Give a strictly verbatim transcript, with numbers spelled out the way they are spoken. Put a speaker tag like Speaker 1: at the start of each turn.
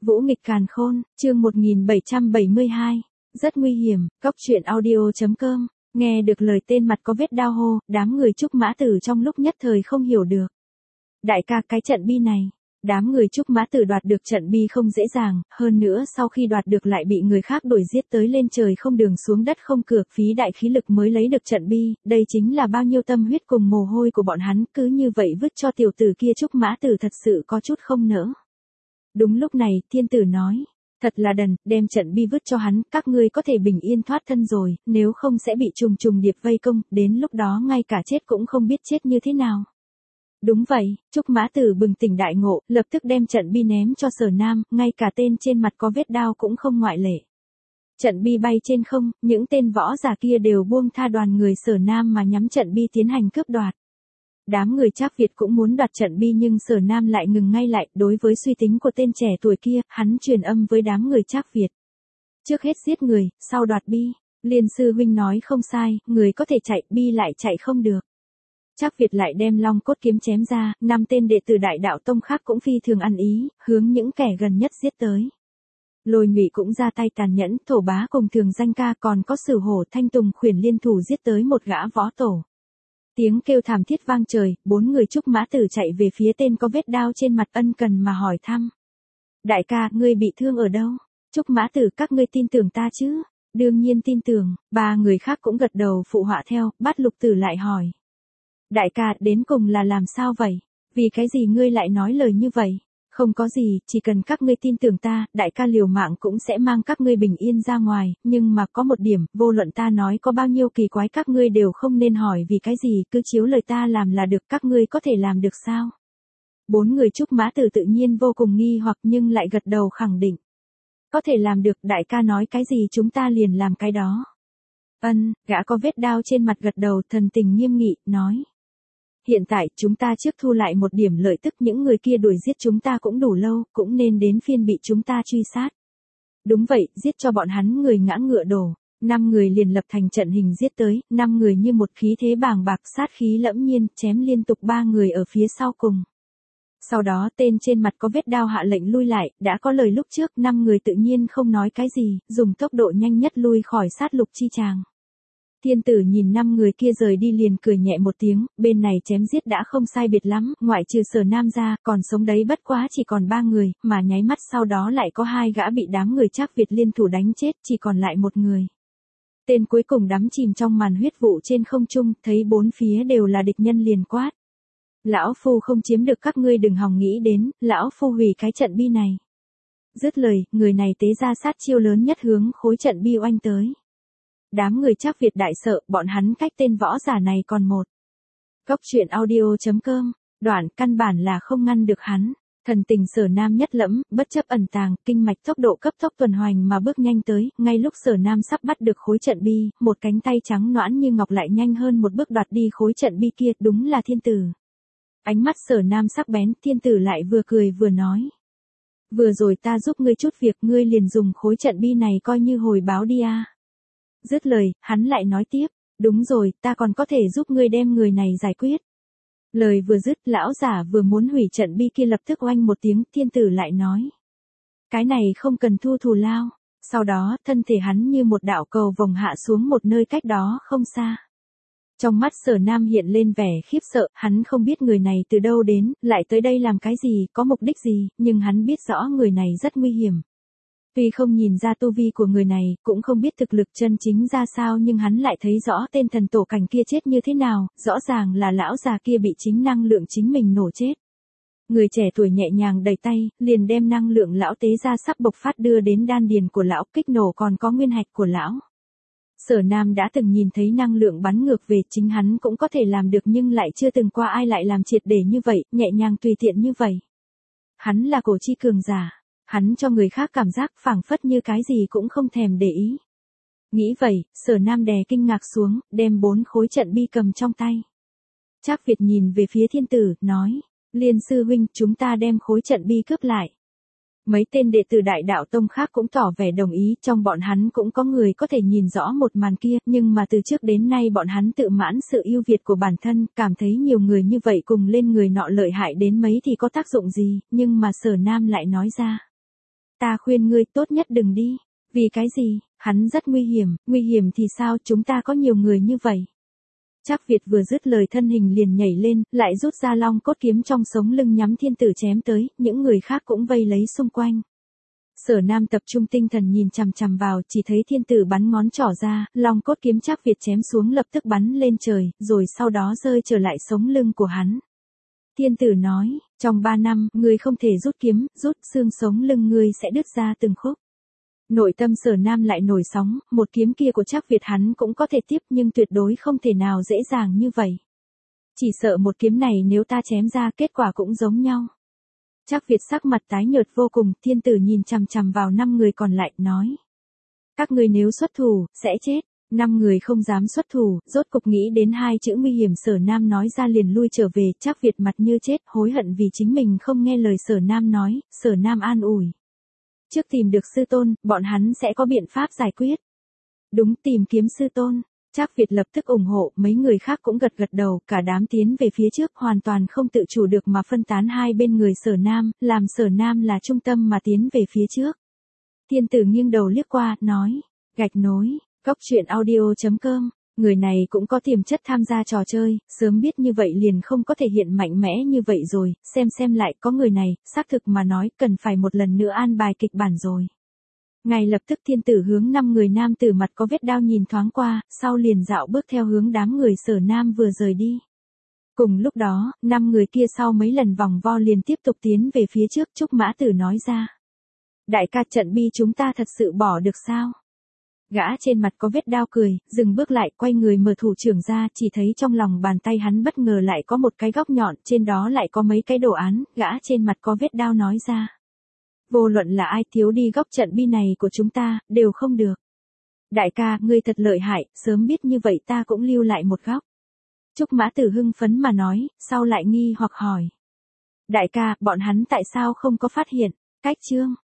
Speaker 1: Vũ nghịch càn khôn, chương một nghìn bảy trăm bảy mươi hai. Rất nguy hiểm, Cóc truyện audio chấm com. Nghe được lời tên mặt có vết đao hô, đám người Trúc Mã Tử trong lúc nhất thời không hiểu được. Đại ca, cái trận bi này, đám người Trúc Mã Tử đoạt được trận bi không dễ dàng, hơn nữa sau khi đoạt được lại bị người khác đuổi giết tới lên trời không đường xuống đất không cửa, phí đại khí lực mới lấy được trận bi, đây chính là bao nhiêu tâm huyết cùng mồ hôi của bọn hắn, cứ như vậy vứt cho tiểu tử kia Trúc Mã Tử thật sự có chút không nỡ. Đúng lúc này, thiên tử nói, thật là đần, đem trận bi vứt cho hắn, các ngươi có thể bình yên thoát thân rồi, nếu không sẽ bị trùng trùng điệp vây công, đến lúc đó ngay cả chết cũng không biết chết như thế nào. Đúng vậy, Trúc Mã Tử bừng tỉnh đại ngộ, lập tức đem trận bi ném cho Sở Nam, ngay cả tên trên mặt có vết đao cũng không ngoại lệ. Trận bi bay trên không, những tên võ giả kia đều buông tha đoàn người Sở Nam mà nhắm trận bi tiến hành cướp đoạt. Đám người Trác Việt cũng muốn đoạt trận bi nhưng Sở Nam lại ngừng ngay lại, đối với suy tính của tên trẻ tuổi kia, hắn truyền âm với đám người Trác Việt. Trước hết giết người, sau đoạt bi, Liên sư huynh nói không sai, người có thể chạy, bi lại chạy không được. Trác Việt lại đem long cốt kiếm chém ra, năm tên đệ tử Đại Đạo Tông khác cũng phi thường ăn ý, hướng những kẻ gần nhất giết tới. Lôi Nhụy cũng ra tay tàn nhẫn, Thổ Bá cùng Thường Danh Ca còn có Sử Hổ Thanh Tùng Khuyển liên thủ giết tới một gã võ tổ. Tiếng kêu thảm thiết vang trời, bốn người Trúc Mã Tử chạy về phía tên có vết đao trên mặt, ân cần mà hỏi thăm. Đại ca, ngươi bị thương ở đâu? Trúc Mã Tử, các ngươi tin tưởng ta chứ? Đương nhiên tin tưởng, ba người khác cũng gật đầu phụ họa theo, Bát Lục Tử lại hỏi. Đại ca, đến cùng là làm sao vậy? Vì cái gì ngươi lại nói lời như vậy? Không có gì, chỉ cần các ngươi tin tưởng ta, đại ca liều mạng cũng sẽ mang các ngươi bình yên ra ngoài, nhưng mà có một điểm, vô luận ta nói có bao nhiêu kỳ quái các ngươi đều không nên hỏi vì cái gì, cứ chiếu lời ta làm là được, các ngươi có thể làm được sao? Bốn người Trúc Mã Tử tự nhiên vô cùng nghi hoặc nhưng lại gật đầu khẳng định. Có thể làm được, đại ca nói cái gì chúng ta liền làm cái đó. Ân, gã có vết đao trên mặt gật đầu, thần tình nghiêm nghị, nói. Hiện tại, chúng ta trước thu lại một điểm lợi tức, những người kia đuổi giết chúng ta cũng đủ lâu, cũng nên đến phiên bị chúng ta truy sát. Đúng vậy, giết cho bọn hắn người ngã ngựa đổ. Năm người liền lập thành trận hình giết tới, năm người như một khí thế bàng bạc, sát khí lẫm nhiên, chém liên tục ba người ở phía sau cùng. Sau đó tên trên mặt có vết đao hạ lệnh lui lại, đã có lời lúc trước, năm người tự nhiên không nói cái gì, dùng tốc độ nhanh nhất lui khỏi sát lục chi tràng. Thiên tử nhìn năm người kia rời đi liền cười nhẹ một tiếng, bên này chém giết đã không sai biệt lắm, ngoại trừ Sở Nam ra, còn sống đấy bất quá chỉ còn ba người, mà nháy mắt sau đó lại có hai gã bị đám người Trác Việt liên thủ đánh chết, chỉ còn lại một người. Tên cuối cùng đắm chìm trong màn huyết vụ trên không trung, thấy bốn phía đều là địch nhân liền quát. Lão Phu không chiếm được, các ngươi đừng hòng nghĩ đến, Lão Phu hủy cái trận bi này. Dứt lời, người này tế ra sát chiêu lớn nhất hướng khối trận bi oanh tới. Đám người Trác Việt đại sợ, bọn hắn cách tên võ giả này còn một. Cóc truyện audio chấm com, đoạn căn bản là không ngăn được hắn. Thần tình Sở Nam nhất lẫm, bất chấp ẩn tàng, kinh mạch tốc độ cấp tốc tuần hoành mà bước nhanh tới, ngay lúc Sở Nam sắp bắt được khối trận bi, một cánh tay trắng nõn như ngọc lại nhanh hơn một bước đoạt đi khối trận bi kia, đúng là thiên tử. Ánh mắt Sở Nam sắc bén, thiên tử lại vừa cười vừa nói. Vừa rồi ta giúp ngươi chút việc, ngươi liền dùng khối trận bi này coi như hồi báo đi à. Dứt lời, hắn lại nói tiếp, đúng rồi, ta còn có thể giúp ngươi đem người này giải quyết. Lời vừa dứt, lão giả vừa muốn hủy trận bi kia lập tức oanh một tiếng, thiên tử lại nói. Cái này không cần thu thù lao. Sau đó, thân thể hắn như một đạo cầu vồng hạ xuống một nơi cách đó không xa. Trong mắt Sở Nam hiện lên vẻ khiếp sợ, hắn không biết người này từ đâu đến, lại tới đây làm cái gì, có mục đích gì, nhưng hắn biết rõ người này rất nguy hiểm. Tuy không nhìn ra tu vi của người này, cũng không biết thực lực chân chính ra sao nhưng hắn lại thấy rõ tên thần tổ cảnh kia chết như thế nào, rõ ràng là lão già kia bị chính năng lượng chính mình nổ chết. Người trẻ tuổi nhẹ nhàng đẩy tay, liền đem năng lượng lão tế ra sắp bộc phát đưa đến đan điền của lão, kích nổ còn có nguyên hạch của lão. Sở Nam đã từng nhìn thấy năng lượng bắn ngược về, chính hắn cũng có thể làm được nhưng lại chưa từng qua ai lại làm triệt để như vậy, nhẹ nhàng tùy tiện như vậy. Hắn là cổ chi cường giả. Hắn cho người khác cảm giác phảng phất như cái gì cũng không thèm để ý. Nghĩ vậy, Sở Nam đè kinh ngạc xuống, đem bốn khối trận bi cầm trong tay. Trác Việt nhìn về phía thiên tử, nói, Liên sư huynh, chúng ta đem khối trận bi cướp lại. Mấy tên đệ tử Đại Đạo Tông khác cũng tỏ vẻ đồng ý, trong bọn hắn cũng có người có thể nhìn rõ một màn kia, nhưng mà từ trước đến nay bọn hắn tự mãn sự ưu việt của bản thân, cảm thấy nhiều người như vậy cùng lên người nọ lợi hại đến mấy thì có tác dụng gì, nhưng mà Sở Nam lại nói ra. ta khuyên ngươi tốt nhất đừng đi. Vì cái gì? Hắn rất nguy hiểm, nguy hiểm thì sao, chúng ta có nhiều người như vậy. Trác Việt vừa dứt lời thân hình liền nhảy lên, lại rút ra long cốt kiếm trong sống lưng nhắm thiên tử chém tới, những người khác cũng vây lấy xung quanh. Sở Nam tập trung tinh thần nhìn chằm chằm vào, chỉ thấy thiên tử bắn ngón trỏ ra, long cốt kiếm Trác Việt chém xuống lập tức bắn lên trời, rồi sau đó rơi trở lại sống lưng của hắn. Thiên tử nói, trong ba năm, ngươi không thể rút kiếm, rút xương sống lưng ngươi sẽ đứt ra từng khúc. Nội tâm Sở Nam lại nổi sóng, một kiếm kia của Trác Việt hắn cũng có thể tiếp nhưng tuyệt đối không thể nào dễ dàng như vậy. Chỉ sợ một kiếm này nếu ta chém ra kết quả cũng giống nhau. Trác Việt sắc mặt tái nhợt vô cùng, thiên tử nhìn chằm chằm vào năm người còn lại, nói. Các ngươi nếu xuất thủ, sẽ chết. Năm người không dám xuất thủ, rốt cục nghĩ đến hai chữ nguy hiểm Sở Nam nói ra liền lui trở về, Trác Việt mặt như chết, hối hận vì chính mình không nghe lời Sở Nam nói, Sở Nam an ủi. Trước tìm được sư tôn, bọn hắn sẽ có biện pháp giải quyết. Đúng, tìm kiếm sư tôn. Trác Việt lập tức ủng hộ, mấy người khác cũng gật gật đầu, cả đám tiến về phía trước hoàn toàn không tự chủ được mà phân tán hai bên người Sở Nam, làm Sở Nam là trung tâm mà tiến về phía trước. Thiên tử nghiêng đầu liếc qua, nói, gạch nối, Cốc truyện audio chấm com, người này cũng có tiềm chất tham gia trò chơi, sớm biết như vậy liền không có thể hiện mạnh mẽ như vậy rồi, xem xem lại có người này, xác thực mà nói cần phải một lần nữa an bài kịch bản rồi. Ngay lập tức thiên tử hướng năm người nam tử mặt có vết đao nhìn thoáng qua, sau liền dạo bước theo hướng đám người Sở Nam vừa rời đi. Cùng lúc đó, năm người kia sau mấy lần vòng vo liền tiếp tục tiến về phía trước, Trúc Mã Tử nói ra. Đại ca, trận bi chúng ta thật sự bỏ được sao? Gã trên mặt có vết đao cười, dừng bước lại, quay người mở thủ trưởng ra, chỉ thấy trong lòng bàn tay hắn bất ngờ lại có một cái góc nhọn, trên đó lại có mấy cái đồ án, gã trên mặt có vết đao nói ra. Vô luận là ai thiếu đi góc trận bi này của chúng ta, đều không được. Đại ca, ngươi thật lợi hại, sớm biết như vậy ta cũng lưu lại một góc. Trúc Mã Tử hưng phấn mà nói, sau lại nghi hoặc hỏi. Đại ca, bọn hắn tại sao không có phát hiện? Cách chương.